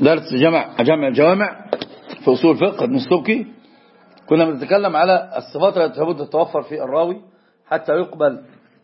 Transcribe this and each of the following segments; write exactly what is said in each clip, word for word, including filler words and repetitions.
درس جمع جمع الجوامع في أصول الفقه ابن السبكي، كنا بنتكلم على الصفات التي لابد تتوفر في الراوي حتى يقبل.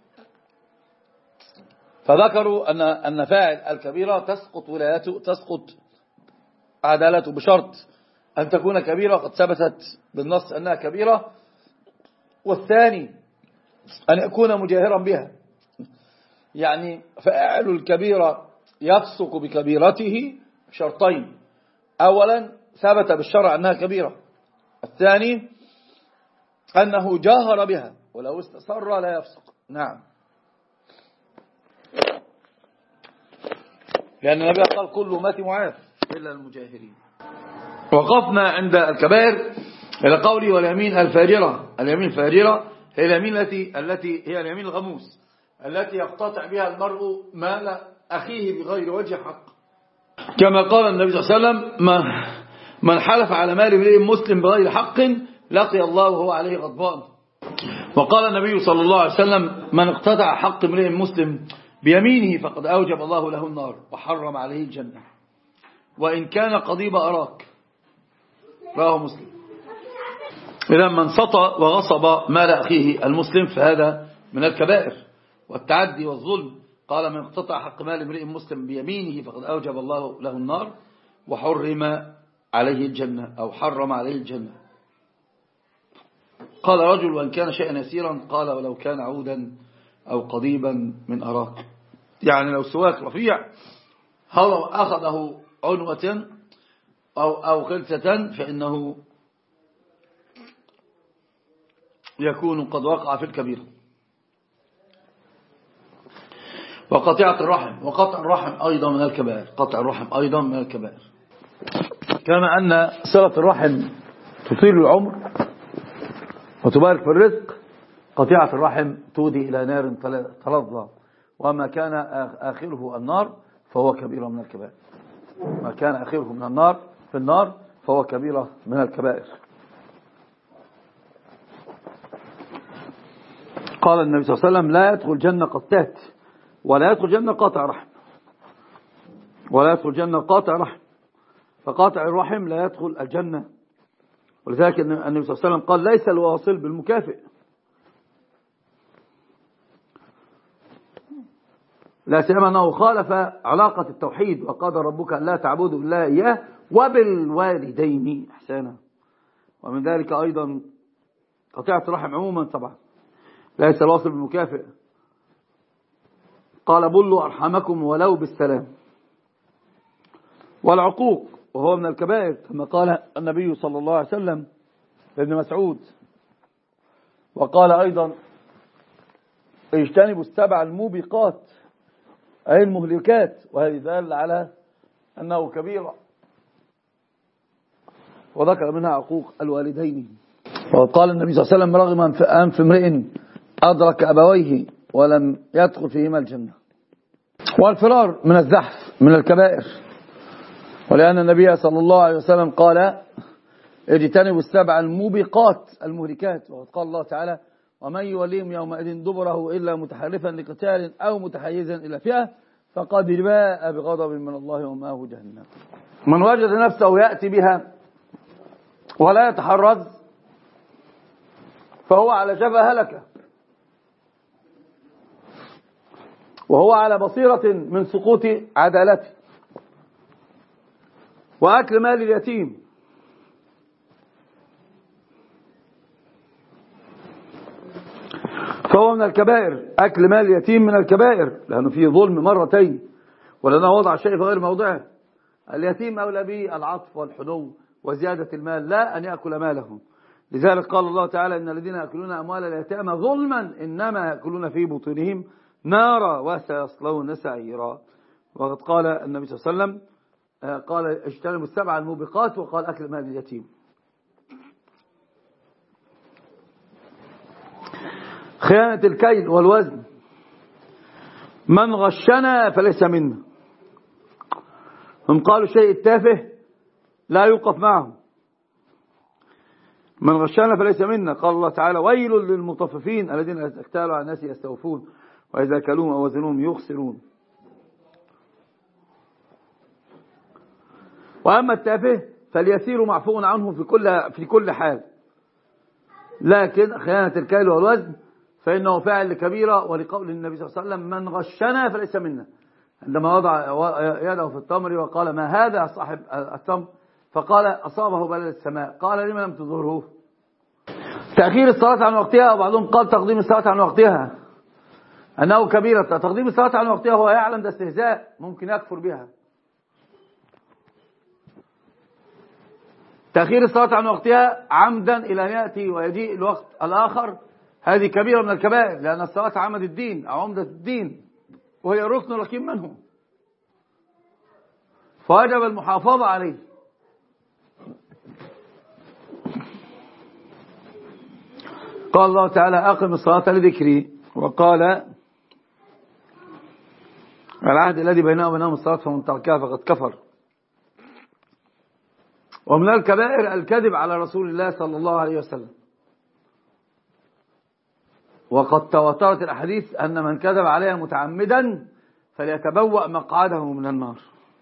فذكروا أن أن فاعل الكبيرة تسقط ولايته، تسقط عدالته بشرط أن تكون كبيرة قد ثبتت بالنص أنها كبيرة، والثاني أن يكون مجاهرا بها. يعني فاعل الكبيرة يفسق بكبيرته شرطين: أولا ثبت بالشرع أنها كبيرة، الثاني أنه جاهر بها، ولو استسر لا يفسق. نعم، لأن النبي قال كل أمتي معاف إلا المجاهرين. وقفنا عند الكبائر إلى قولي واليمين الفاجرة. اليمين الفاجرة هي اليمين التي التي هي اليمين الغموس التي يقتطع بها المرء مال أخيه بغير وجه حق، كما قال النبي صلى الله عليه وسلم: من حلف على مال امرئ مسلم بغير حق لقي الله وهو عليه غضبان. وقال النبي صلى الله عليه وسلم: من اقتطع حق امرئ مسلم بيمينه فقد أوجب الله له النار وحرم عليه الجنة وإن كان قضيب أراك. رواه مسلم. إذا من سطى وغصب مال أخيه المسلم فهذا من الكبائر والتعدي والظلم. قال: من اقتطع حق مال امرئ مسلم بيمينه فقد أوجب الله له النار وحرم عليه الجنة أو حرم عليه الجنة. قال رجل: وإن كان شيئا يسيرا؟ قال: ولو كان عودا أو قضيبا من أراك. يعني لو سواك رفيع هو أخذه عنوة أو, أو خلسة فإنه يكون قد وقع في الكبيرة. وقطيعة الرحم، وقطع الرحم أيضا من الكبائر. قطع الرحم أيضا من الكبائر، كما أن صلة الرحم تطيل العمر وتبارك في الرزق، قطيعة الرحم تودي إلى نار تلظى، وما كان آخره النار فهو كبيرة من الكبائر. ما كان آخره من النار في النار فهو كبيرة من الكبائر. قال النبي صلى الله عليه وسلم: لا يدخل جنة قتات، ولا يدخل جنة قاطع رحم، ولا يدخل جنة قاطع رحم. فقاطع الرحم لا يدخل الجنة. ولذلك النبي صلى الله عليه وسلم قال: ليس الواصل بالمكافئ. لا سيما أنه خالف علاقة التوحيد، وقال: ربك لا تعبدوا إلا إياه وبالوالدين إحسانا. ومن ذلك أيضا قطيعة الرحم عموما طبعا، ليس الواصل بالمكافئ. قال: بلوا أرحمكم ولو بالسلام. والعقوق وهو من الكبائر، كما قال النبي صلى الله عليه وسلم لابن مسعود. وقال أيضا: اجتنبوا السبع الموبقات أي المهلكات، وهذه دال على أنه كبيرة، وذكر منها عقوق الوالدين. وقال النبي صلى الله عليه وسلم: رغم أنف امرئ أدرك أبويه ولم يدخل فيهما الجنة. والفرار من الزحف من الكبائر، ولأن النبي صلى الله عليه وسلم قال: اجتنبوا السبع الموبقات المهلكات. وقد قال الله تعالى: ومن يوليهم يومئذ دبره إلا متحرفا لقتال أو متحيزا إلى فئة فقد باء بغضب من الله ومأواه جهنم. من وجد نفسه يأتي بها ولا يتحرز فهو على شفا هلكة، وهو على بصيرة من سقوط عدالته وأكل مال اليتيم. فهو من الكبائر. أكل مال اليتيم من الكبائر، لأنه فيه ظلم مرتين، ولأنه وضع شيء في غير موضعه. اليتيم أولى به العطف والحنو وزيادة المال، لا أن يأكل ماله. لذلك قال الله تعالى: إن الذين يأكلون أموال اليتامى ظلما إنما يأكلون في بطونهم نارا وسيصلون سعيرا. وقد قال النبي صلى الله عليه وسلم: قال اجتنبوا السبع الموبقات، وقال أكل مال اليتيم. خيانة الكيل والوزن. من غشنا فليس منا. هم قالوا شيء التافه لا يوقف معه. من غشنا فليس منا. قال الله تعالى: ويل للمطففين الذين إذا اكتالوا على الناس يستوفون وإذا كلوهم أو وزنوهم يخسرون. وأما التافه فاليسير معفو عنه في كل في كل حال، لكن خيانة الكيل والوزن فإنه فاعل لكبيرة، ولقول النبي صلى الله عليه وسلم من غشنا فليس منا، عندما وضع يده في التمر وقال ما هذا صاحب التمر، فقال أصابه بلد السماء، قال لما لم تظهره. تأخير الصلاة عن وقتها، وبعضهم قال تقديم الصلاة عن وقتها أنه كبيرة. تقديم الصلاة عن وقتها هو يعلم ده استهزاء ممكن يكفر بها. تأخير الصلاة عن وقتها عمدا إلى أن يأتي ويجيء الوقت الآخر، هذه كبيرة من الكبائر، لأن الصلاة عمد الدين أو عمدة الدين، وهي الركن الركين منه، فوجب المحافظة عليه. قال الله تعالى أقم الصلاة لذكري، وقال العهد الذي بينه وبينهم الصلاة فمن تركها فقد كفر. ومن الكبائر الكذب على رسول الله صلى الله عليه وسلم، وقد تواترت الأحاديث أن من كذب عليها متعمدا فليتبوأ مقعده من النار.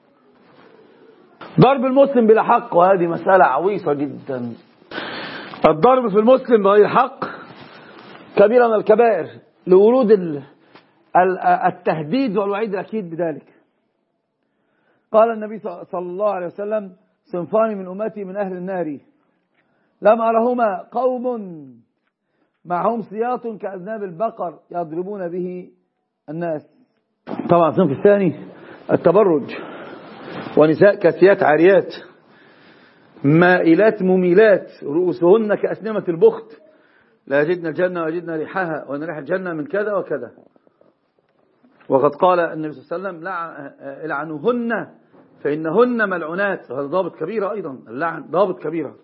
ضرب المسلم بلا حق، وهذه مسألة عويصة جدا. الضرب في المسلم بغير حق كبيرة من الكبائر، لورود التهديد والوعيد الأكيد بذلك. قال النبي صلى الله عليه وسلم صنفان من أمتي من أهل النار لم أرهما قوم معهم سياط كأذناب البقر يضربون به الناس. طبعا الصنف الثاني التبرج، ونساء كاسيات عاريات مائلات مميلات رؤوسهن كأسنمة البخت لا يجدن الجنة ويجدن ريحها، وأن ريح الجنة من كذا وكذا. وقد قال النبي صلى الله عليه وسلم العنوهن فإنهن ملعونات، وهذا ضابط كبيرة أيضا، اللعن ضابط كبيرة.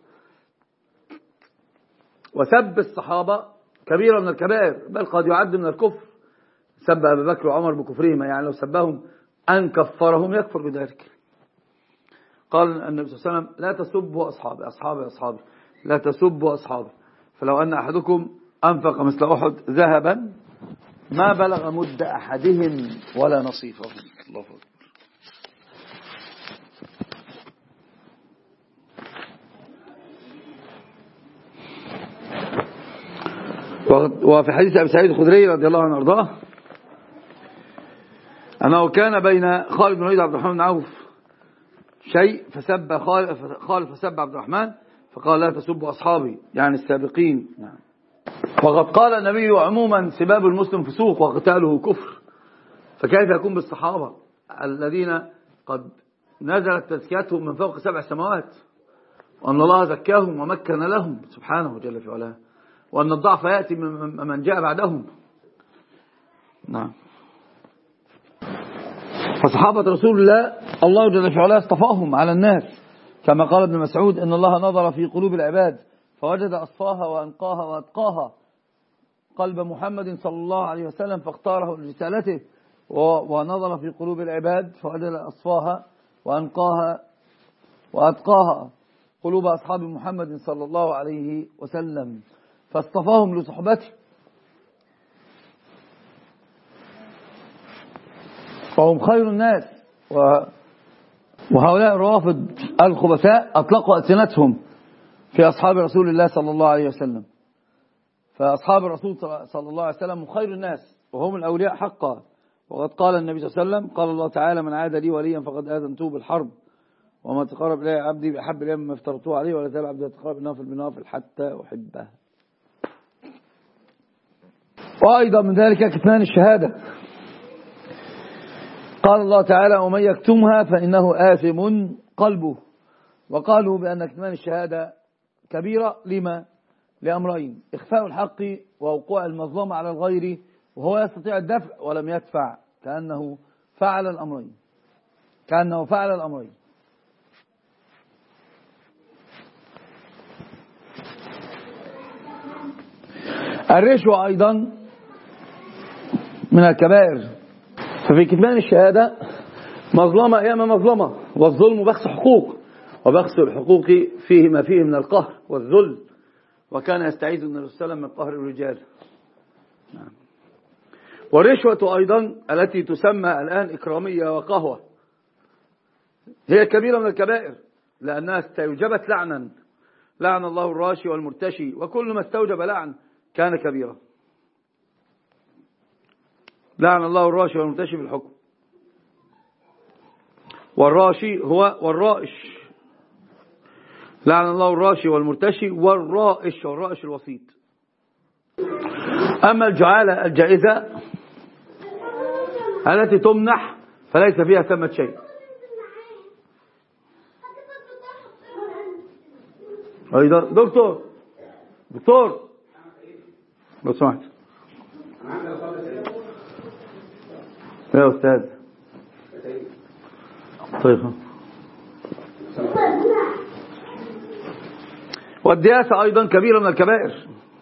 وسب الصحابة كبيرة من الكبائر، بل قد يعد من الكفر. سب أبي بكر وعمر بكفرهما، يعني لو سبهم أن كفرهم يكفر بذلك. قال النبي صلى الله عليه وسلم لا تسبوا أصحابي أصحابي أصحابي لا تسبوا أصحابي، فلو أن أحدكم أنفق مثل أحد ذهبا ما بلغ مد أحدهم ولا نصيفه. الله أكبر. وفي حديث أبي سعيد الخدري رضي الله عنه وارضاه أنه كان بين خالد بن الوليد وعبد الرحمن بن عوف شيء، فسب خالد فسب عبد الرحمن فقال لا تسبوا أصحابي، يعني السابقين. نعم. وقد قال النبي عموما سباب المسلم فسوق وقتاله كفر، فكيف يكون بالصحابة الذين قد نزلت تزكيتهم من فوق سبع سماوات، وأن الله زكاهم ومكن لهم سبحانه جل في علاه، وأن الضعف يأتي من من جاء بعدهم. نعم. فصحابة رسول الله الله جل في علاه اصطفاهم على الناس، كما قال ابن مسعود إن الله نظر في قلوب العباد فوجد أصفاها وأنقاها وأتقاها قلب محمد صلى الله عليه وسلم فاختاره لرسالته، ونظر في قلوب العباد فوجد أصفاها وأنقاها وأتقاها قلوب أصحاب محمد صلى الله عليه وسلم فاصطفاهم لصحبته. وهم خير الناس. وهؤلاء الروافض الخبثاء أطلقوا ألسنتهم في أصحاب رسول الله صلى الله عليه وسلم، فأصحاب الرسول صلى الله عليه وسلم خير الناس وهم الأولياء حقا. وقد قال النبي صلى الله عليه وسلم قال الله تعالى من عاد لي وليا فقد آذنته بالحرب، وما تقرب إلي عبدي بأحب إلي مما افترضته عليه، ولا زال عبدي يتقرب بالنافل بالنافل حتى أحبه. وأيضا من ذلك كتمان الشهادة، قال الله تعالى ومن يكتمها فإنه آثم قلبه. وقالوا بأن كتمان الشهادة كبيرة لما؟ لأمرين: إخفاء الحق ووقوع المظلمة على الغير وهو يستطيع الدفع ولم يدفع، كأنه فعل الأمرين كأنه فعل الأمرين الرشوة أيضا من الكبائر. ففي كتمان الشهادة مظلمة أيام مظلمة، والظلم بخس حقوق، وبخس الحقوق فيه ما فيه من القهر والذل، وكان يستعيذ النبي صلى الله عليه وسلم من قهر الرجال. نعم. والرشوة أيضا التي تسمى الآن إكرامية وقهوة هي كبيرة من الكبائر، لأنها استوجبت لعنا، لعن الله الراشي والمرتشي، وكل ما استوجب لعن كان كبيرا. لعن الله الراشي والمرتشي في الحكم. والراشي هو والرائش، لعن الله الراشي والمرتشي والرائش، والرائش الوسيط. أما الجعالة الجائزة التي تمنح فليس فيها ثمة شيء. أيضا دكتور دكتور لو سمحت يا أستاذ. طيب. والدياسة أيضا كبيرة من الكبائر،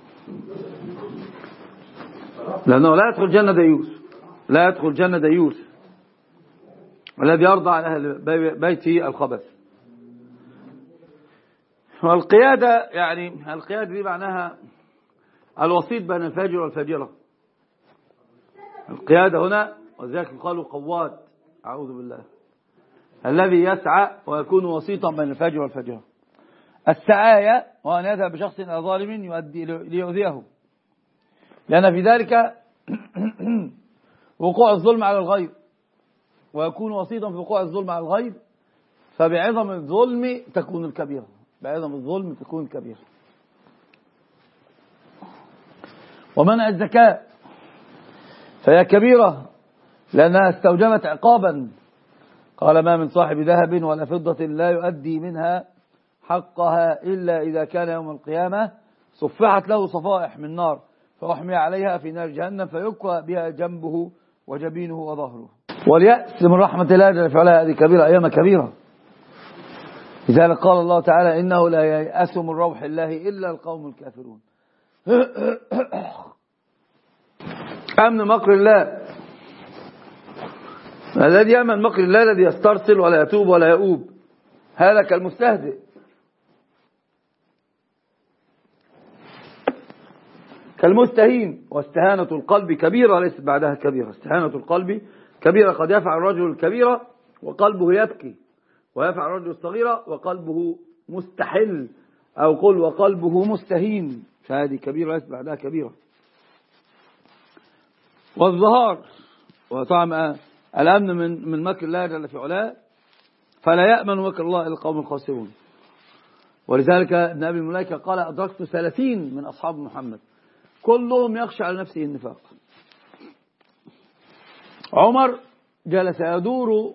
لأنه لا يدخل جنة ديوث، لا يدخل جنة ديوث الذي يرضى عن أهل بيته الخبث. والقيادة يعني القيادة دي معناها الوسيط بين الفاجر والفاجرة. القيادة هنا وذلك قالوا قواد، أعوذ بالله، الذي يسعى ويكون وسيطا بين الفاجر والفاجرة. السعاية وأن يذهب بشخص إلى ظالم يؤدي ليؤذيه، لأن في ذلك وقوع الظلم على الغير، ويكون وسيطا في وقوع الظلم على الغير، فبعظم الظلم تكون الكبيرة، بعظم الظلم تكون الكبيرة. ومنع الزكاة فهي كبيرة لأنها استوجبت عقابا. قال ما من صاحب ذهب ولا فضة لا يؤدي منها حقها إلا إذا كان يوم القيامة صفحت له صفائح من نار فأحمي عليها في نار جهنم فيكوى بها جنبه وجبينه وظهره. واليأس من رحمة الله جل في علاه هذه كبيرة، أيام كبيرة. لذلك قال الله تعالى إنه لا ييأس من روح الله إلا القوم الكافرون. أمن مكر الله، الذي يأمن مكر الله الذي يسترسل ولا يتوب ولا يؤوب، هذا كالمستهزئ. كالمستهين. واستهانة القلب كبيرة ليست بعدها كبيرة. استهانة القلب كبيرة، قد يفعل الرجل الكبيرة وقلبه يبكي، ويفعل الرجل الصغيرة وقلبه مستحل، أو قل وقلبه مستهين، فهذه كبيرة ليست بعدها كبيرة. والظهار وطعم الأمن من من مكر الله جل في علاه، فلا يأمن مكر الله إلا القوم الخاسرون. ولذلك ابن أبي الملائكة قال أدركت ثلاثين من أصحاب محمد كلهم يخشى على نفسه النفاق. عمر جلس يدور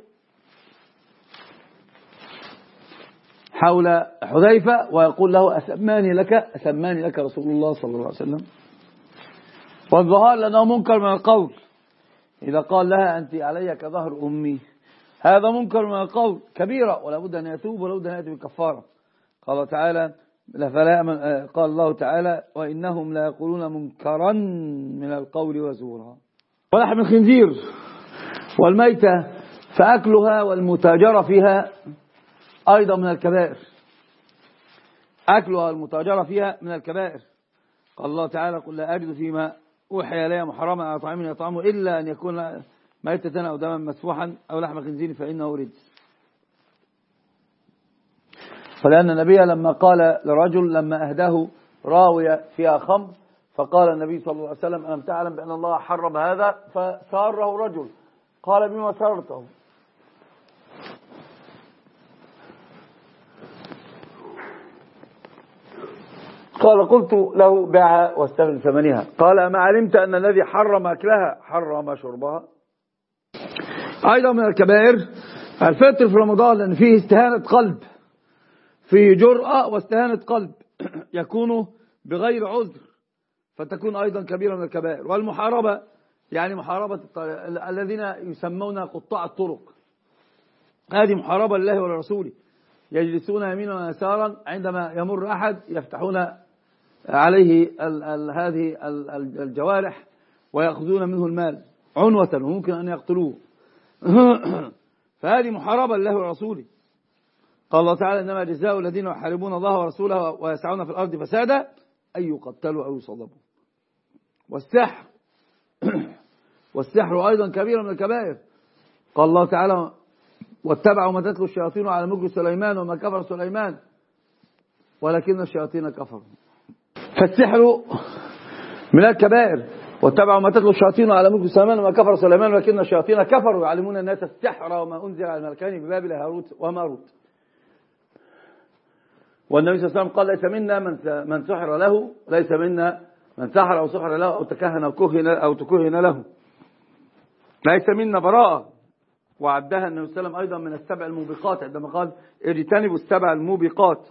حول حذيفة ويقول له أسماني لك أسماني لك رسول الله صلى الله عليه وسلم. والظهار لأنه منكر من القول، إذا قال لها أنت علي كظهر أمي، هذا منكر من القول كبيرة، ولا بد أن يتوب ولا بد أن يأتي بالكفارة. قال تعالى فلا قال الله تعالى وإنهم لا يقولون منكرا من القول وزورا. ولحم الخنزير والميتة فأكلها والمتاجرة فيها أيضا من الكبائر. أكلها والمتاجرة فيها من الكبائر. قال الله تعالى قل لا أجد فيما أوحي إلي محرما على طعام يطعمه إلا أن يكون ميتة أو دما مسفوحا أو لحم خنزير فإنه رجس. فلأن النبي لما قال لرجل لما أهداه راوية فيها خمر، فقال النبي صلى الله عليه وسلم ألم تعلم بأن الله حرم هذا؟ فساره رجل قال بما سرته؟ قال قلت له بيعها واستغل ثمنها. قال ما علمت أن الذي حرم أكلها حرم شربها. أيضا من الكبائر الفطر في رمضان، لأن فيه استهانة قلب، فيه جرأة واستهانة قلب يكون بغير عذر، فتكون أيضا كبيرة من الكبائر. والمحاربة يعني محاربة الذين يسمون قطاع الطرق، هذه محاربة لله ولرسوله، يجلسون يمينا ويسارا عندما يمر أحد يفتحون عليه ال ال هذه ال الجوارح ويأخذون منه المال عنوة وممكن أن يقتلوه. فهذه محاربة لله ورسوله. قال الله تعالى إنما جزاء الذين يحاربون الله ورسوله ويسعون في الأرض فسادا أن يقتلوا أو يصلبوا. والسحر والسحر أيضا كبيرة من الكبائر. قال الله تعالى واتبعوا ما تتلو الشياطين على ملك سليمان وما كفر سليمان ولكن الشياطين كفروا. فالسحر من الكبائر. واتبعوا ما تتلو الشياطين على ملك سليمان وما كفر سليمان ولكن الشياطين كفروا يعلمون الناس السحر وما أنزل على الملكين ببابل هاروت وماروت. والنبي صلى الله عليه وسلم قال ليس منا من من سحر له، ليس منا من سحر أو سحر له أو تكهن أو كهن أو تكهن له، ليس منا براءة. وعدها النبي صلى الله عليه وسلم أيضا من السبع الموبقات عندما قال اجتنبوا السبع الموبقات.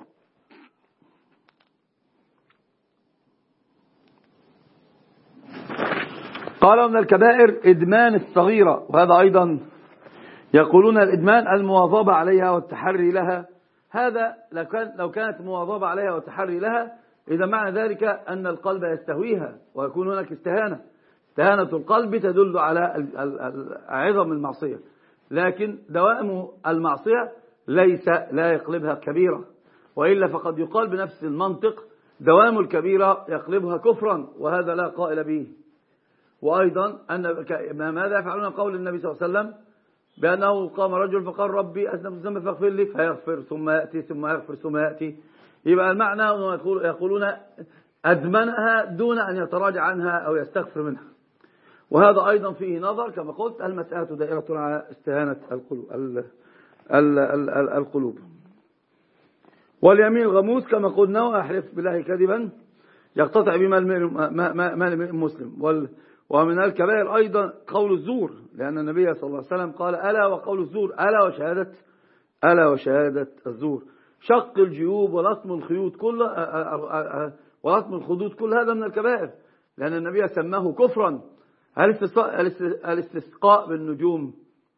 قالوا من الكبائر إدمان الصغيرة، وهذا أيضا يقولون الإدمان المواظبة عليها والتحري لها. هذا لو كانت مواظبة عليها والتحري لها إذا معنى ذلك أن القلب يستهويها ويكون هناك استهانة. استهانة القلب تدل على عظم المعصية، لكن دوام المعصية ليس لا يقلبها كبيرة، وإلا فقد يقال بنفس المنطق دوام الكبيرة يقلبها كفرا، وهذا لا قائل به. وأيضا أن ماذا يفعلون قول النبي صلى الله عليه وسلم بأنه قام رجل فقال ربي أذنبت ذنبا فاغفر لي، فيغفر ثم يأتي ثم يغفر ثم يأتي. يبقى المعنى يقولون أدمنها دون أن يتراجع عنها أو يستغفر منها. وهذا أيضا فيه نظر كما قلت، المسألة دائرة على استهانة القلوب. القلوب واليمين الغموس كما قلنا، وأحلف بالله كذبا يقتطع بما مال المسلم. ومن الكبائر أيضا قول الزور، لأن النبي صلى الله عليه وسلم قال ألا وقول الزور، ألا وشهادة ألا وشهادة الزور. شق الجيوب ولطم الخيوط كل ولطم الخدود كل هذا من الكبائر، لأن النبي سماه كفرا. الاستسقاء بالنجوم،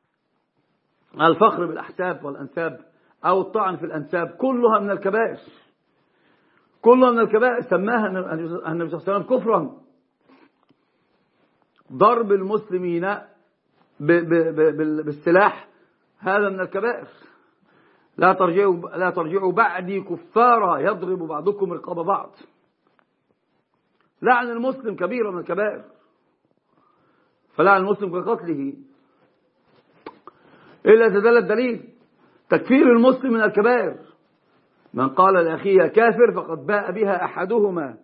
الفخر بالأحساب والأنساب أو الطعن في الأنساب كلها من الكبائر، كلها من الكبائر سماها النبي صلى الله عليه وسلم كفرا. ضرب المسلمين بالسلاح هذا من الكبائر. لا ترجعوا لا ترجعوا بعدي كفارا يضرب بعضكم رقاب بعض. لعن المسلم كبيرة من الكبائر، فلعن المسلم كقتله إلا تدل الدليل. تكفير المسلم من الكبائر، من قال لأخيه كافر فقد باء بها أحدهما.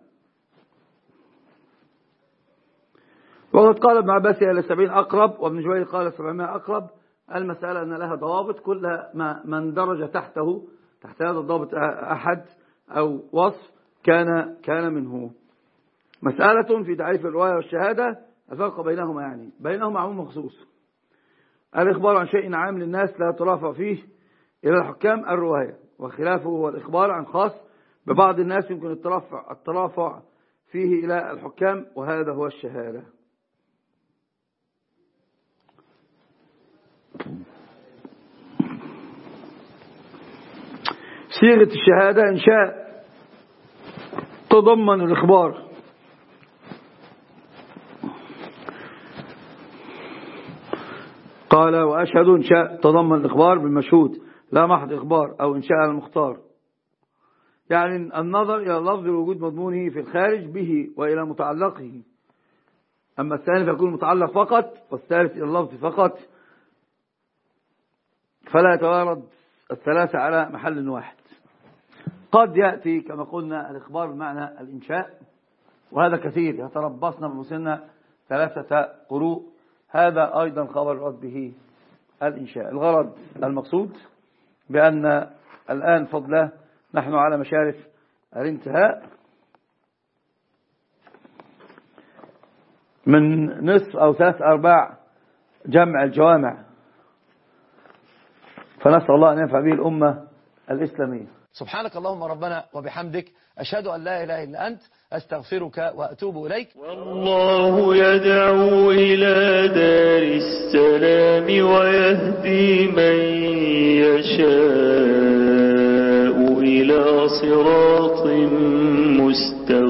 وقد قال ابن عباس إلى سبعين أقرب، وابن جوير قال سبعمائة أقرب. المسألة أن لها ضوابط، كل ما من درج تحته تحت هذا الضابط أحد أو وصف كان كان منه. مسألة في تعريف الرواية والشهادة الفرق بينهما، يعني بينهما عموم وخصوص. الإخبار عن شيء عام للناس لا ترافع فيه إلى الحكام الرواية، وخلافه هو الإخبار عن خاص ببعض الناس يمكن الترافع الترافع فيه إلى الحكام، وهذا هو الشهادة. صيغة الشهادة إنشاء تضمن الإخبار، قال وأشهد إنشاء تضمن الإخبار بالمشهود لا محض إخبار أو إنشاء المختار، يعني النظر إلى اللفظ ووجود مضمونه في الخارج به وإلى متعلقه. أما الثاني فيكون متعلق فقط، والثالث إلى اللفظ فقط، فلا يتوارد الثلاثة على محل واحد. قد يأتي كما قلنا الإخبار بمعنى الإنشاء، وهذا كثير، يتربصنا بمسنة ثلاثة قروء، هذا أيضا خبر رد به الإنشاء. الغرض المقصود بأن الآن فضله نحن على مشارف الانتهاء من نصف أو ثلاث أرباع جمع الجوامع، فنسأل الله أن ينفع به الأمة الإسلامية. سبحانك اللهم ربنا وبحمدك، أشهد أن لا إله إلا أنت، أستغفرك وأتوب إليك. والله يدعو إلى دار السلام ويهدي من يشاء إلى صراط مستقيم.